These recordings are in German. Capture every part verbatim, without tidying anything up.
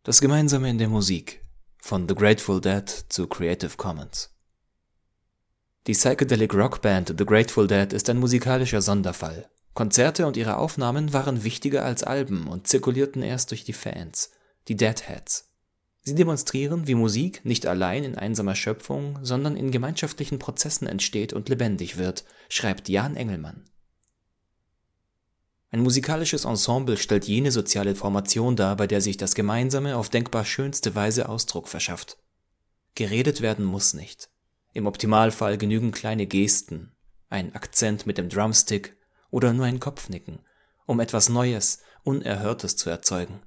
Das Gemeinsame in der Musik, von The Grateful Dead zu Creative Commons. Die Psychedelic Rockband The Grateful Dead ist ein musikalischer Sonderfall. Konzerte und ihre Aufnahmen waren wichtiger als Alben und zirkulierten erst durch die Fans, die Deadheads. Sie demonstrieren, wie Musik nicht allein in einsamer Schöpfung, sondern in gemeinschaftlichen Prozessen entsteht und lebendig wird, schreibt Jan Engelmann. Ein musikalisches Ensemble stellt jene soziale Formation dar, bei der sich das Gemeinsame auf denkbar schönste Weise Ausdruck verschafft. Geredet werden muss nicht. Im Optimalfall genügen kleine Gesten, ein Akzent mit dem Drumstick oder nur ein Kopfnicken, um etwas Neues, Unerhörtes zu erzeugen.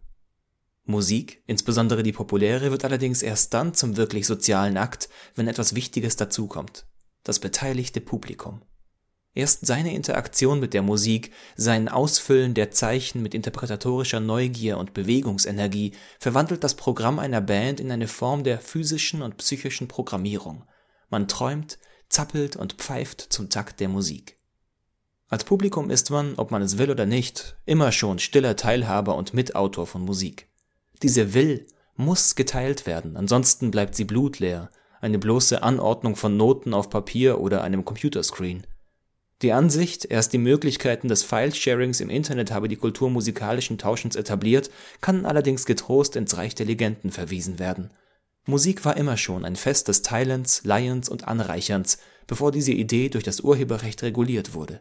Musik, insbesondere die populäre, wird allerdings erst dann zum wirklich sozialen Akt, wenn etwas Wichtiges dazukommt: das beteiligte Publikum. Erst seine Interaktion mit der Musik, sein Ausfüllen der Zeichen mit interpretatorischer Neugier und Bewegungsenergie verwandelt das Programm einer Band in eine Form der physischen und psychischen Programmierung. Man träumt, zappelt und pfeift zum Takt der Musik. Als Publikum ist man, ob man es will oder nicht, immer schon stiller Teilhaber und Mitautor von Musik. Diese will, muss geteilt werden, ansonsten bleibt sie blutleer, eine bloße Anordnung von Noten auf Papier oder einem Computerscreen. Die Ansicht, erst die Möglichkeiten des File-Sharings im Internet habe die Kultur musikalischen Tauschens etabliert, kann allerdings getrost ins Reich der Legenden verwiesen werden. Musik war immer schon ein Fest des Teilens, Leihens und Anreicherns, bevor diese Idee durch das Urheberrecht reguliert wurde.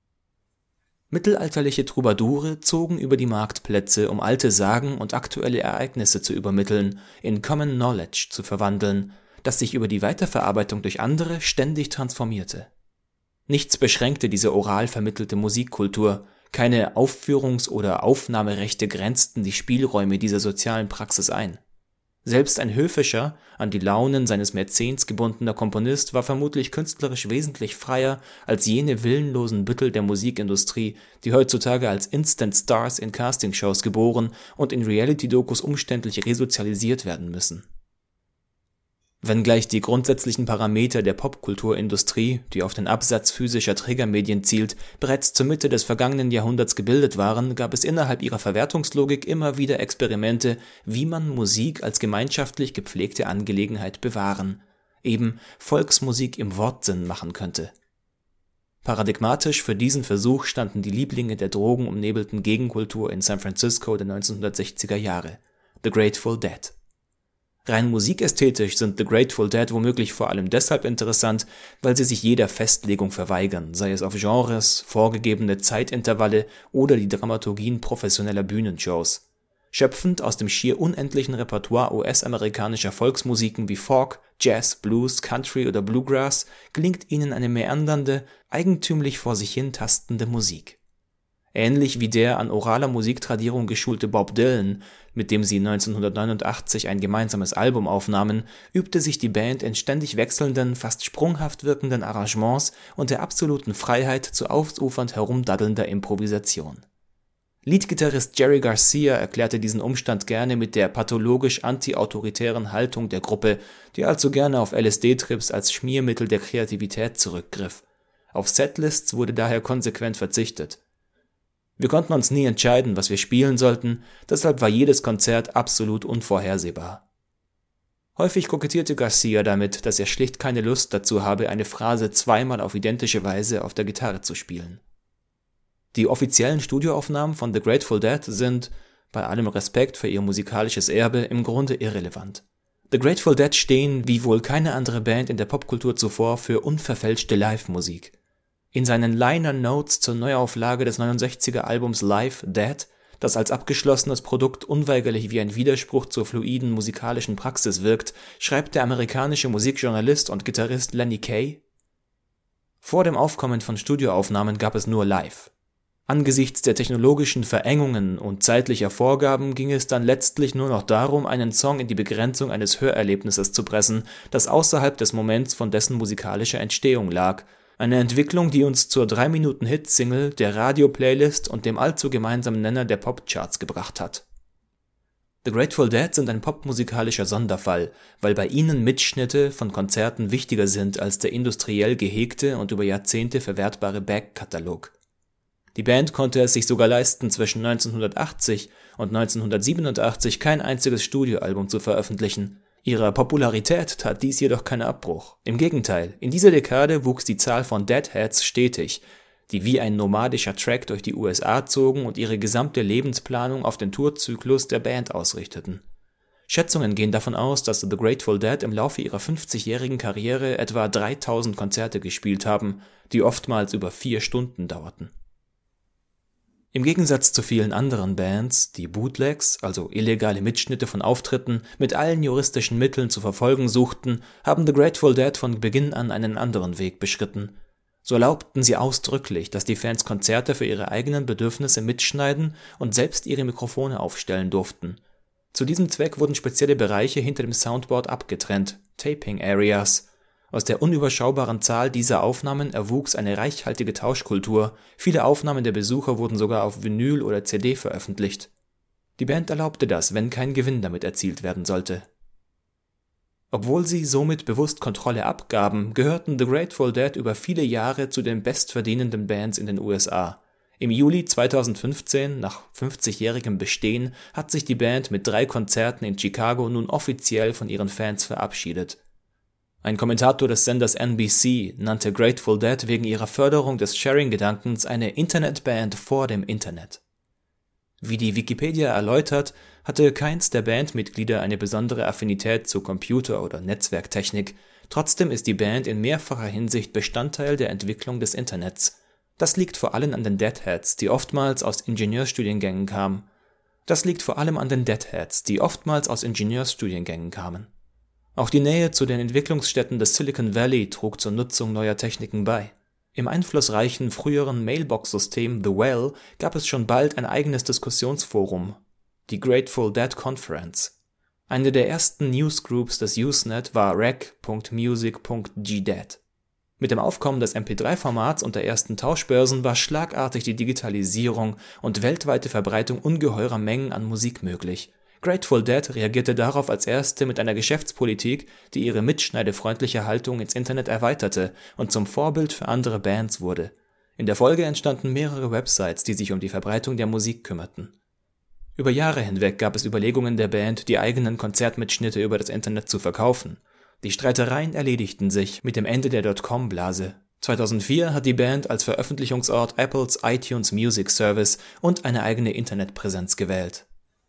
Mittelalterliche Troubadoure zogen über die Marktplätze, um alte Sagen und aktuelle Ereignisse zu übermitteln, in Common Knowledge zu verwandeln, das sich über die Weiterverarbeitung durch andere ständig transformierte. Nichts beschränkte diese oral vermittelte Musikkultur, keine Aufführungs- oder Aufnahmerechte grenzten die Spielräume dieser sozialen Praxis ein. Selbst ein höfischer, an die Launen seines Mäzens gebundener Komponist war vermutlich künstlerisch wesentlich freier als jene willenlosen Büttel der Musikindustrie, die heutzutage als Instant Stars in Castingshows geboren und in Reality-Dokus umständlich resozialisiert werden müssen. Wenngleich die grundsätzlichen Parameter der Popkulturindustrie, die auf den Absatz physischer Trägermedien zielt, bereits zur Mitte des vergangenen Jahrhunderts gebildet waren, gab es innerhalb ihrer Verwertungslogik immer wieder Experimente, wie man Musik als gemeinschaftlich gepflegte Angelegenheit bewahren, eben Volksmusik im Wortsinn machen könnte. Paradigmatisch für diesen Versuch standen die Lieblinge der drogenumnebelten Gegenkultur in San Francisco der neunzehnhundertsechziger Jahre, The Grateful Dead. Rein musikästhetisch sind The Grateful Dead womöglich vor allem deshalb interessant, weil sie sich jeder Festlegung verweigern, sei es auf Genres, vorgegebene Zeitintervalle oder die Dramaturgien professioneller Bühnenshows. Schöpfend aus dem schier unendlichen Repertoire U S-amerikanischer Volksmusiken wie Folk, Jazz, Blues, Country oder Bluegrass gelingt ihnen eine meandernde, eigentümlich vor sich hin tastende Musik. Ähnlich wie der an oraler Musiktradierung geschulte Bob Dylan, mit dem sie neunzehnhundertneunundachtzig ein gemeinsames Album aufnahmen, übte sich die Band in ständig wechselnden, fast sprunghaft wirkenden Arrangements und der absoluten Freiheit zu ausufernd herumdaddelnder Improvisation. Leadgitarrist Jerry Garcia erklärte diesen Umstand gerne mit der pathologisch anti-autoritären Haltung der Gruppe, die allzu gerne auf L S D-Trips als Schmiermittel der Kreativität zurückgriff. Auf Setlists wurde daher konsequent verzichtet. Wir konnten uns nie entscheiden, was wir spielen sollten, deshalb war jedes Konzert absolut unvorhersehbar. Häufig kokettierte Garcia damit, dass er schlicht keine Lust dazu habe, eine Phrase zweimal auf identische Weise auf der Gitarre zu spielen. Die offiziellen Studioaufnahmen von The Grateful Dead sind, bei allem Respekt für ihr musikalisches Erbe, im Grunde irrelevant. The Grateful Dead stehen, wie wohl keine andere Band in der Popkultur zuvor, für unverfälschte Live-Musik. In seinen Liner Notes zur Neuauflage des neunundsechziger Albums Live Dead, das als abgeschlossenes Produkt unweigerlich wie ein Widerspruch zur fluiden musikalischen Praxis wirkt, schreibt der amerikanische Musikjournalist und Gitarrist Lenny Kaye: Vor dem Aufkommen von Studioaufnahmen gab es nur Live. Angesichts der technologischen Verengungen und zeitlicher Vorgaben ging es dann letztlich nur noch darum, einen Song in die Begrenzung eines Hörerlebnisses zu pressen, das außerhalb des Moments von dessen musikalischer Entstehung lag. Eine Entwicklung, die uns zur drei Minuten Hit-Single, der Radio-Playlist und dem allzu gemeinsamen Nenner der Popcharts gebracht hat. The Grateful Dead sind ein popmusikalischer Sonderfall, weil bei ihnen Mitschnitte von Konzerten wichtiger sind als der industriell gehegte und über Jahrzehnte verwertbare Back-Katalog. Die Band konnte es sich sogar leisten, zwischen neunzehnhundertachtzig und neunzehnhundertsiebenundachtzig kein einziges Studioalbum zu veröffentlichen. Ihrer Popularität tat dies jedoch keinen Abbruch. Im Gegenteil, in dieser Dekade wuchs die Zahl von Deadheads stetig, die wie ein nomadischer Track durch die U S A zogen und ihre gesamte Lebensplanung auf den Tourzyklus der Band ausrichteten. Schätzungen gehen davon aus, dass The Grateful Dead im Laufe ihrer fünfzigjährigen Karriere etwa dreitausend Konzerte gespielt haben, die oftmals über vier Stunden dauerten. Im Gegensatz zu vielen anderen Bands, die Bootlegs, also illegale Mitschnitte von Auftritten, mit allen juristischen Mitteln zu verfolgen suchten, haben The Grateful Dead von Beginn an einen anderen Weg beschritten. So erlaubten sie ausdrücklich, dass die Fans Konzerte für ihre eigenen Bedürfnisse mitschneiden und selbst ihre Mikrofone aufstellen durften. Zu diesem Zweck wurden spezielle Bereiche hinter dem Soundboard abgetrennt, Taping Areas. Aus der unüberschaubaren Zahl dieser Aufnahmen erwuchs eine reichhaltige Tauschkultur, viele Aufnahmen der Besucher wurden sogar auf Vinyl oder C D veröffentlicht. Die Band erlaubte das, wenn kein Gewinn damit erzielt werden sollte. Obwohl sie somit bewusst Kontrolle abgaben, gehörten The Grateful Dead über viele Jahre zu den bestverdienenden Bands in den U S A. Im Juli zweitausendfünfzehn, nach fünfzigjährigem Bestehen, hat sich die Band mit drei Konzerten in Chicago nun offiziell von ihren Fans verabschiedet. Ein Kommentator des Senders N B C nannte Grateful Dead wegen ihrer Förderung des Sharing-Gedankens eine Internetband vor dem Internet. Wie die Wikipedia erläutert, hatte keins der Bandmitglieder eine besondere Affinität zu Computer- oder Netzwerktechnik, trotzdem ist die Band in mehrfacher Hinsicht Bestandteil der Entwicklung des Internets. Das liegt vor allem an den Deadheads, die oftmals aus Ingenieurstudiengängen kamen. Das liegt vor allem an den Deadheads, die oftmals aus Ingenieurstudiengängen kamen. Auch die Nähe zu den Entwicklungsstätten des Silicon Valley trug zur Nutzung neuer Techniken bei. Im einflussreichen früheren Mailbox-System The Well gab es schon bald ein eigenes Diskussionsforum, die Grateful Dead Conference. Eine der ersten Newsgroups des Usenet war rec punkt music punkt g dead. Mit dem Aufkommen des M P drei Formats und der ersten Tauschbörsen war schlagartig die Digitalisierung und weltweite Verbreitung ungeheurer Mengen an Musik möglich. Grateful Dead reagierte darauf als erste mit einer Geschäftspolitik, die ihre mitschneidefreundliche Haltung ins Internet erweiterte und zum Vorbild für andere Bands wurde. In der Folge entstanden mehrere Websites, die sich um die Verbreitung der Musik kümmerten. Über Jahre hinweg gab es Überlegungen der Band, die eigenen Konzertmitschnitte über das Internet zu verkaufen. Die Streitereien erledigten sich mit dem Ende der Dotcom-Blase. zweitausendvier hat die Band als Veröffentlichungsort Apples iTunes Music Service und eine eigene Internetpräsenz gewählt.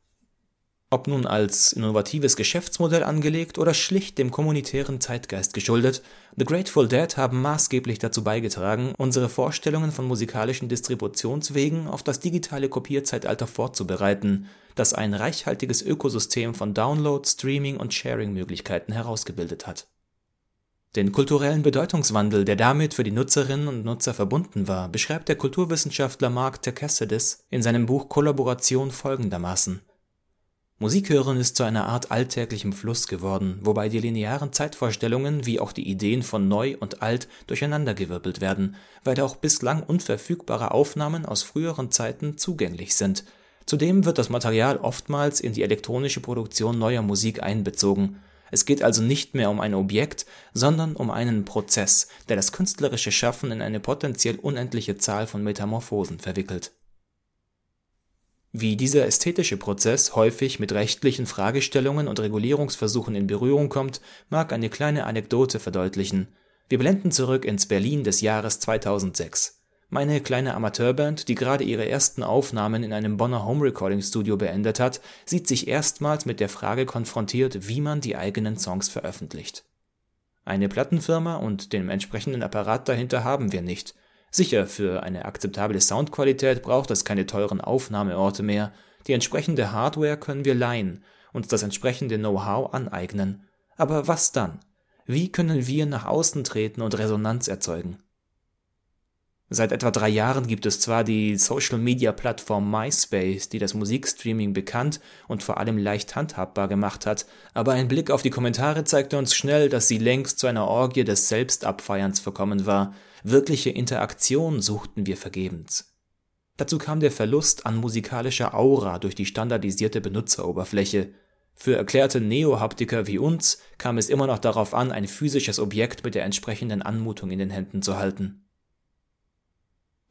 Ob nun als innovatives Geschäftsmodell angelegt oder schlicht dem kommunitären Zeitgeist geschuldet, The Grateful Dead haben maßgeblich dazu beigetragen, unsere Vorstellungen von musikalischen Distributionswegen auf das digitale Kopierzeitalter vorzubereiten, das ein reichhaltiges Ökosystem von Download, Streaming und Sharing-Möglichkeiten herausgebildet hat. Den kulturellen Bedeutungswandel, der damit für die Nutzerinnen und Nutzer verbunden war, beschreibt der Kulturwissenschaftler Mark Terkessidis in seinem Buch Kollaboration folgendermaßen: Musik hören ist zu einer Art alltäglichem Fluss geworden, wobei die linearen Zeitvorstellungen wie auch die Ideen von Neu und Alt durcheinandergewirbelt werden, weil auch bislang unverfügbare Aufnahmen aus früheren Zeiten zugänglich sind. Zudem wird das Material oftmals in die elektronische Produktion neuer Musik einbezogen. Es geht also nicht mehr um ein Objekt, sondern um einen Prozess, der das künstlerische Schaffen in eine potenziell unendliche Zahl von Metamorphosen verwickelt. Wie dieser ästhetische Prozess häufig mit rechtlichen Fragestellungen und Regulierungsversuchen in Berührung kommt, mag eine kleine Anekdote verdeutlichen. Wir blenden zurück ins Berlin des Jahres zweitausendsechs. Meine kleine Amateurband, die gerade ihre ersten Aufnahmen in einem Bonner Home-Recording-Studio beendet hat, sieht sich erstmals mit der Frage konfrontiert, wie man die eigenen Songs veröffentlicht. Eine Plattenfirma und den entsprechenden Apparat dahinter haben wir nicht. Sicher, für eine akzeptable Soundqualität braucht es keine teuren Aufnahmeorte mehr. Die entsprechende Hardware können wir leihen, uns das entsprechende Know-how aneignen. Aber was dann? Wie können wir nach außen treten und Resonanz erzeugen? Seit etwa drei Jahren gibt es zwar die Social-Media-Plattform MySpace, die das Musikstreaming bekannt und vor allem leicht handhabbar gemacht hat, aber ein Blick auf die Kommentare zeigte uns schnell, dass sie längst zu einer Orgie des Selbstabfeierns verkommen war. Wirkliche Interaktion suchten wir vergebens. Dazu kam der Verlust an musikalischer Aura durch die standardisierte Benutzeroberfläche. Für erklärte Neo-Haptiker wie uns kam es immer noch darauf an, ein physisches Objekt mit der entsprechenden Anmutung in den Händen zu halten.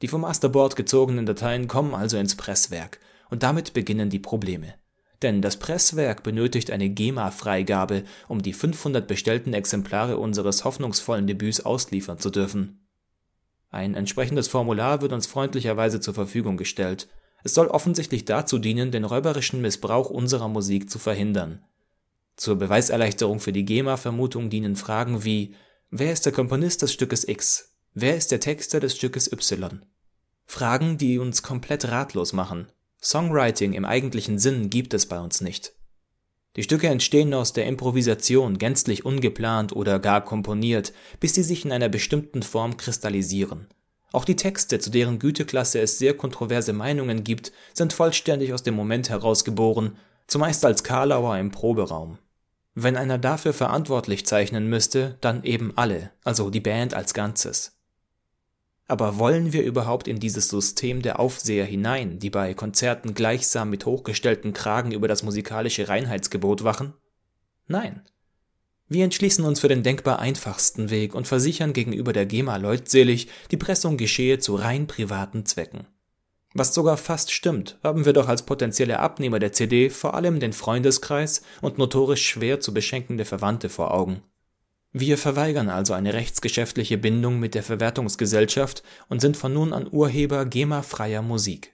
Die vom Masterboard gezogenen Dateien kommen also ins Presswerk und damit beginnen die Probleme. Denn das Presswerk benötigt eine GEMA-Freigabe, um die fünfhundert bestellten Exemplare unseres hoffnungsvollen Debüts ausliefern zu dürfen. Ein entsprechendes Formular wird uns freundlicherweise zur Verfügung gestellt. Es soll offensichtlich dazu dienen, den räuberischen Missbrauch unserer Musik zu verhindern. Zur Beweiserleichterung für die GEMA-Vermutung dienen Fragen wie: Wer ist der Komponist des Stückes X? Wer ist der Texter des Stückes Y? Fragen, die uns komplett ratlos machen. Songwriting im eigentlichen Sinn gibt es bei uns nicht. Die Stücke entstehen aus der Improvisation, gänzlich ungeplant oder gar komponiert, bis sie sich in einer bestimmten Form kristallisieren. Auch die Texte, zu deren Güteklasse es sehr kontroverse Meinungen gibt, sind vollständig aus dem Moment herausgeboren, zumeist als Karlauer im Proberaum. Wenn einer dafür verantwortlich zeichnen müsste, dann eben alle, also die Band als Ganzes. Aber wollen wir überhaupt in dieses System der Aufseher hinein, die bei Konzerten gleichsam mit hochgestellten Kragen über das musikalische Reinheitsgebot wachen? Nein. Wir entschließen uns für den denkbar einfachsten Weg und versichern gegenüber der GEMA leutselig, die Pressung geschehe zu rein privaten Zwecken. Was sogar fast stimmt, haben wir doch als potenzielle Abnehmer der C D vor allem den Freundeskreis und notorisch schwer zu beschenkende Verwandte vor Augen. Wir verweigern also eine rechtsgeschäftliche Bindung mit der Verwertungsgesellschaft und sind von nun an Urheber GEMA-freier Musik.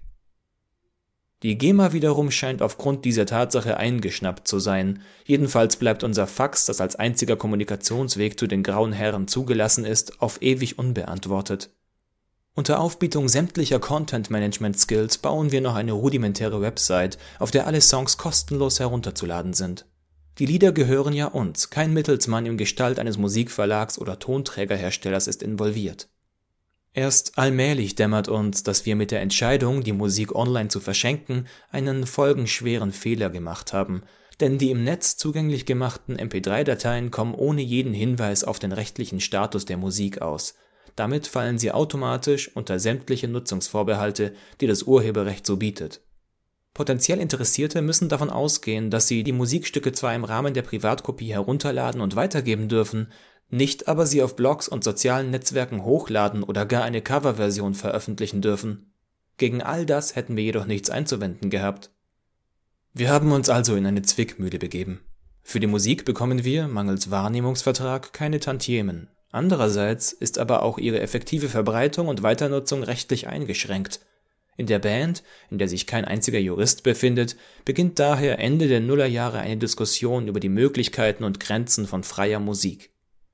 Die GEMA wiederum scheint aufgrund dieser Tatsache eingeschnappt zu sein, jedenfalls bleibt unser Fax, das als einziger Kommunikationsweg zu den grauen Herren zugelassen ist, auf ewig unbeantwortet. Unter Aufbietung sämtlicher Content-Management-Skills bauen wir noch eine rudimentäre Website, auf der alle Songs kostenlos herunterzuladen sind. Die Lieder gehören ja uns, kein Mittelsmann in Gestalt eines Musikverlags oder Tonträgerherstellers ist involviert. Erst allmählich dämmert uns, dass wir mit der Entscheidung, die Musik online zu verschenken, einen folgenschweren Fehler gemacht haben, denn die im Netz zugänglich gemachten M P drei Dateien kommen ohne jeden Hinweis auf den rechtlichen Status der Musik aus. Damit fallen sie automatisch unter sämtliche Nutzungsvorbehalte, die das Urheberrecht so bietet. Potenziell Interessierte müssen davon ausgehen, dass sie die Musikstücke zwar im Rahmen der Privatkopie herunterladen und weitergeben dürfen, nicht aber sie auf Blogs und sozialen Netzwerken hochladen oder gar eine Coverversion veröffentlichen dürfen. Gegen all das hätten wir jedoch nichts einzuwenden gehabt. Wir haben uns also in eine Zwickmühle begeben. Für die Musik bekommen wir, mangels Wahrnehmungsvertrag, keine Tantiemen. Andererseits ist aber auch ihre effektive Verbreitung und Weiternutzung rechtlich eingeschränkt. In der Band, in der sich kein einziger Jurist befindet, beginnt daher Ende der Nullerjahre eine Diskussion über die Möglichkeiten und Grenzen von freier Musik.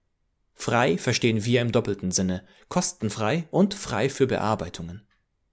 Frei verstehen wir im doppelten Sinne, kostenfrei und frei für Bearbeitungen.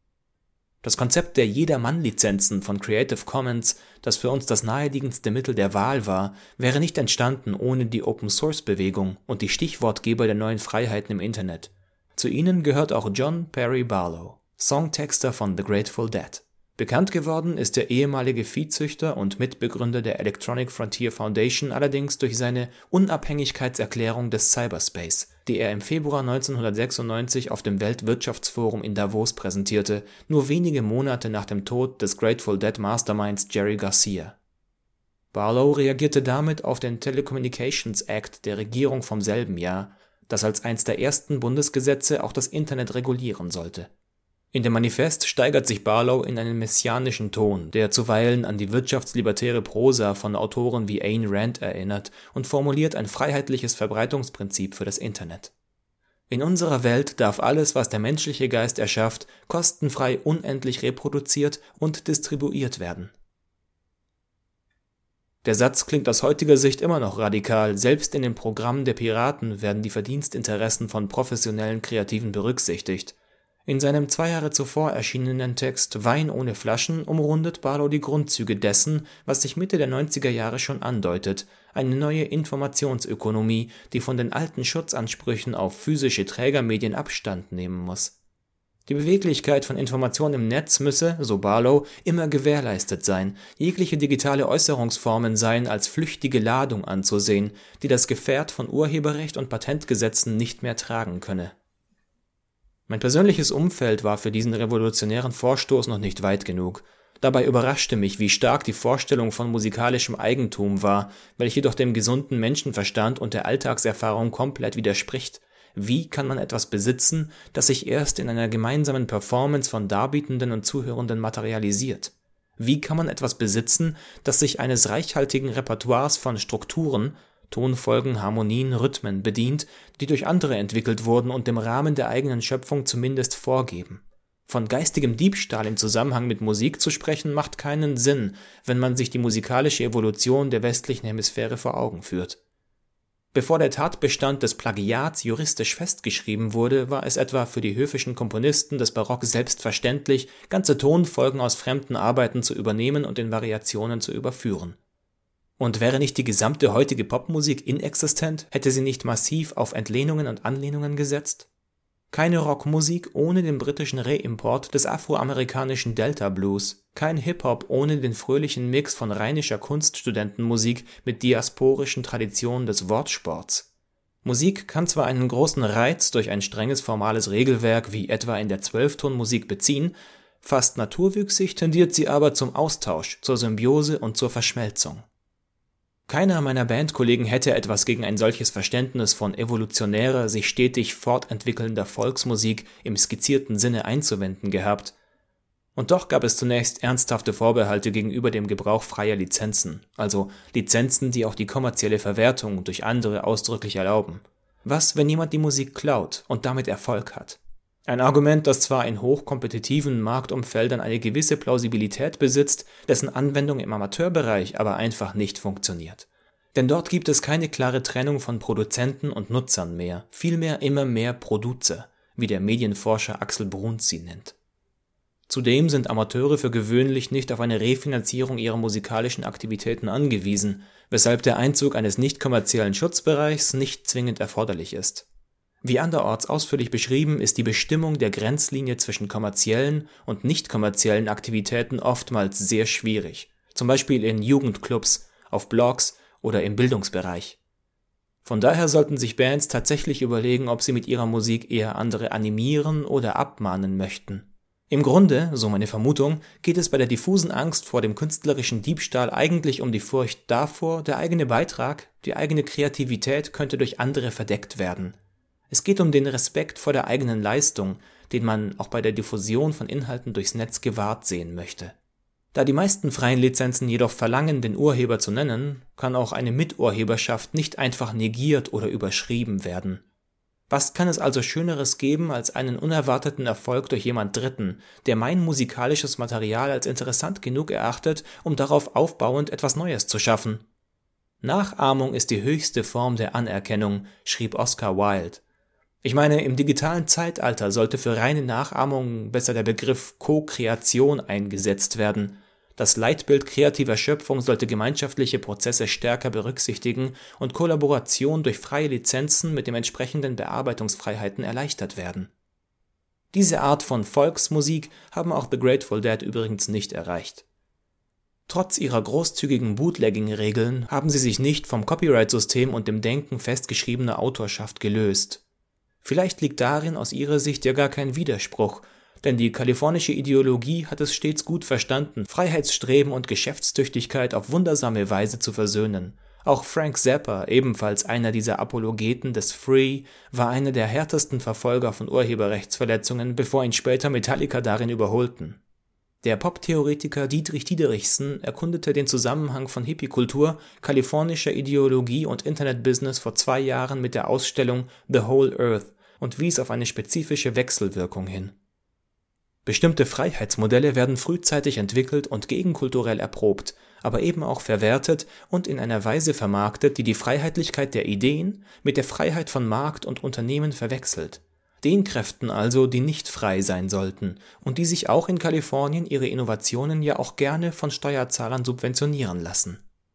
Das Konzept der Jedermann-Lizenzen von Creative Commons, das für uns das naheliegendste Mittel der Wahl war, wäre nicht entstanden ohne die Open-Source-Bewegung und die Stichwortgeber der neuen Freiheiten im Internet. Zu ihnen gehört auch John Perry Barlow, Songtexter von The Grateful Dead. Bekannt geworden ist der ehemalige Viehzüchter und Mitbegründer der Electronic Frontier Foundation allerdings durch seine Unabhängigkeitserklärung des Cyberspace, die er im Februar neunzehnhundertsechsundneunzig auf dem Weltwirtschaftsforum in Davos präsentierte, nur wenige Monate nach dem Tod des Grateful Dead Masterminds Jerry Garcia. Barlow reagierte damit auf den Telecommunications Act der Regierung vom selben Jahr, das als eins der ersten Bundesgesetze auch das Internet regulieren sollte. In dem Manifest steigert sich Barlow in einen messianischen Ton, der zuweilen an die wirtschaftslibertäre Prosa von Autoren wie Ayn Rand erinnert und formuliert ein freiheitliches Verbreitungsprinzip für das Internet. In unserer Welt darf alles, was der menschliche Geist erschafft, kostenfrei unendlich reproduziert und distribuiert werden. Der Satz klingt aus heutiger Sicht immer noch radikal, selbst in den Programmen der Piraten werden die Verdienstinteressen von professionellen Kreativen berücksichtigt. In seinem zwei Jahre zuvor erschienenen Text Wein ohne Flaschen umrundet Barlow die Grundzüge dessen, was sich Mitte der neunziger Jahre schon andeutet, eine neue Informationsökonomie, die von den alten Schutzansprüchen auf physische Trägermedien Abstand nehmen muss. Die Beweglichkeit von Information im Netz müsse, so Barlow, immer gewährleistet sein, jegliche digitale Äußerungsformen seien als flüchtige Ladung anzusehen, die das Gefährt von Urheberrecht und Patentgesetzen nicht mehr tragen könne. Mein persönliches Umfeld war für diesen revolutionären Vorstoß noch nicht weit genug. Dabei überraschte mich, wie stark die Vorstellung von musikalischem Eigentum war, welche doch dem gesunden Menschenverstand und der Alltagserfahrung komplett widerspricht. Wie kann man etwas besitzen, das sich erst in einer gemeinsamen Performance von Darbietenden und Zuhörenden materialisiert? Wie kann man etwas besitzen, das sich eines reichhaltigen Repertoires von Strukturen, Tonfolgen, Harmonien, Rhythmen bedient, die durch andere entwickelt wurden und dem Rahmen der eigenen Schöpfung zumindest vorgeben? Von geistigem Diebstahl im Zusammenhang mit Musik zu sprechen, macht keinen Sinn, wenn man sich die musikalische Evolution der westlichen Hemisphäre vor Augen führt. Bevor der Tatbestand des Plagiats juristisch festgeschrieben wurde, war es etwa für die höfischen Komponisten des Barock selbstverständlich, ganze Tonfolgen aus fremden Arbeiten zu übernehmen und in Variationen zu überführen. Und wäre nicht die gesamte heutige Popmusik inexistent, hätte sie nicht massiv auf Entlehnungen und Anlehnungen gesetzt? Keine Rockmusik ohne den britischen Reimport des afroamerikanischen Delta Blues, kein Hip-Hop ohne den fröhlichen Mix von rheinischer Kunststudentenmusik mit diasporischen Traditionen des Wortsports. Musik kann zwar einen großen Reiz durch ein strenges formales Regelwerk wie etwa in der Zwölftonmusik beziehen, fast naturwüchsig tendiert sie aber zum Austausch, zur Symbiose und zur Verschmelzung. Keiner meiner Bandkollegen hätte etwas gegen ein solches Verständnis von evolutionärer, sich stetig fortentwickelnder Volksmusik im skizzierten Sinne einzuwenden gehabt. Und doch gab es zunächst ernsthafte Vorbehalte gegenüber dem Gebrauch freier Lizenzen, also Lizenzen, die auch die kommerzielle Verwertung durch andere ausdrücklich erlauben. Was, wenn jemand die Musik klaut und damit Erfolg hat? Ein Argument, das zwar in hochkompetitiven Marktumfeldern eine gewisse Plausibilität besitzt, dessen Anwendung im Amateurbereich aber einfach nicht funktioniert. Denn dort gibt es keine klare Trennung von Produzenten und Nutzern mehr, vielmehr immer mehr Producer, wie der Medienforscher Axel Bruns sie nennt. Zudem sind Amateure für gewöhnlich nicht auf eine Refinanzierung ihrer musikalischen Aktivitäten angewiesen, weshalb der Einzug eines nicht kommerziellen Schutzbereichs nicht zwingend erforderlich ist. Wie anderorts ausführlich beschrieben, ist die Bestimmung der Grenzlinie zwischen kommerziellen und nicht kommerziellen Aktivitäten oftmals sehr schwierig, zum Beispiel in Jugendclubs, auf Blogs oder im Bildungsbereich. Von daher sollten sich Bands tatsächlich überlegen, ob sie mit ihrer Musik eher andere animieren oder abmahnen möchten. Im Grunde, so meine Vermutung, geht es bei der diffusen Angst vor dem künstlerischen Diebstahl eigentlich um die Furcht davor, der eigene Beitrag, die eigene Kreativität könnte durch andere verdeckt werden. Es geht um den Respekt vor der eigenen Leistung, den man auch bei der Diffusion von Inhalten durchs Netz gewahrt sehen möchte. Da die meisten freien Lizenzen jedoch verlangen, den Urheber zu nennen, kann auch eine Miturheberschaft nicht einfach negiert oder überschrieben werden. Was kann es also Schöneres geben als einen unerwarteten Erfolg durch jemand Dritten, der mein musikalisches Material als interessant genug erachtet, um darauf aufbauend etwas Neues zu schaffen? Nachahmung ist die höchste Form der Anerkennung, schrieb Oscar Wilde. Ich meine, im digitalen Zeitalter sollte für reine Nachahmung besser der Begriff Co-Kreation eingesetzt werden. Das Leitbild kreativer Schöpfung sollte gemeinschaftliche Prozesse stärker berücksichtigen und Kollaboration durch freie Lizenzen mit den entsprechenden Bearbeitungsfreiheiten erleichtert werden. Diese Art von Volksmusik haben auch The Grateful Dead übrigens nicht erreicht. Trotz ihrer großzügigen Bootlegging-Regeln haben sie sich nicht vom Copyright-System und dem Denken festgeschriebener Autorschaft gelöst. Vielleicht liegt darin aus ihrer Sicht ja gar kein Widerspruch, denn die kalifornische Ideologie hat es stets gut verstanden, Freiheitsstreben und Geschäftstüchtigkeit auf wundersame Weise zu versöhnen. Auch Frank Zappa, ebenfalls einer dieser Apologeten des Free, war einer der härtesten Verfolger von Urheberrechtsverletzungen, bevor ihn später Metallica darin überholten. Der Pop-Theoretiker Dietrich Diederichsen erkundete den Zusammenhang von Hippie-Kultur, kalifornischer Ideologie und Internet-Business vor zwei Jahren mit der Ausstellung The Whole Earth und wies auf eine spezifische Wechselwirkung hin. Bestimmte Freiheitsmodelle werden frühzeitig entwickelt und gegenkulturell erprobt, aber eben auch verwertet und in einer Weise vermarktet, die die Freiheitlichkeit der Ideen mit der Freiheit von Markt und Unternehmen verwechselt. Den Kräften also, die nicht frei sein sollten und die sich auch in Kalifornien ihre Innovationen ja auch gerne von Steuerzahlern subventionieren lassen.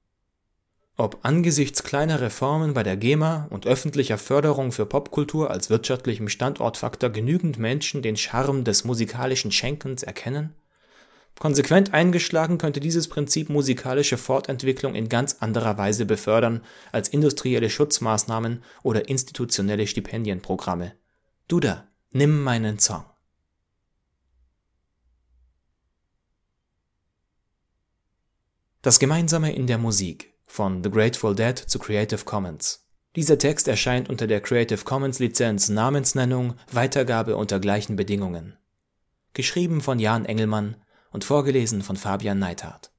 Ob angesichts kleiner Reformen bei der GEMA und öffentlicher Förderung für Popkultur als wirtschaftlichem Standortfaktor genügend Menschen den Charme des musikalischen Schenkens erkennen? Konsequent eingeschlagen könnte dieses Prinzip musikalische Fortentwicklung in ganz anderer Weise befördern als industrielle Schutzmaßnahmen oder institutionelle Stipendienprogramme. Duda, nimm meinen Song. Das Gemeinsame in der Musik, von The Grateful Dead zu Creative Commons. Dieser Text erscheint unter der Creative Commons Lizenz Namensnennung, Weitergabe unter gleichen Bedingungen. Geschrieben von Jan Engelmann und vorgelesen von Fabian Neithardt.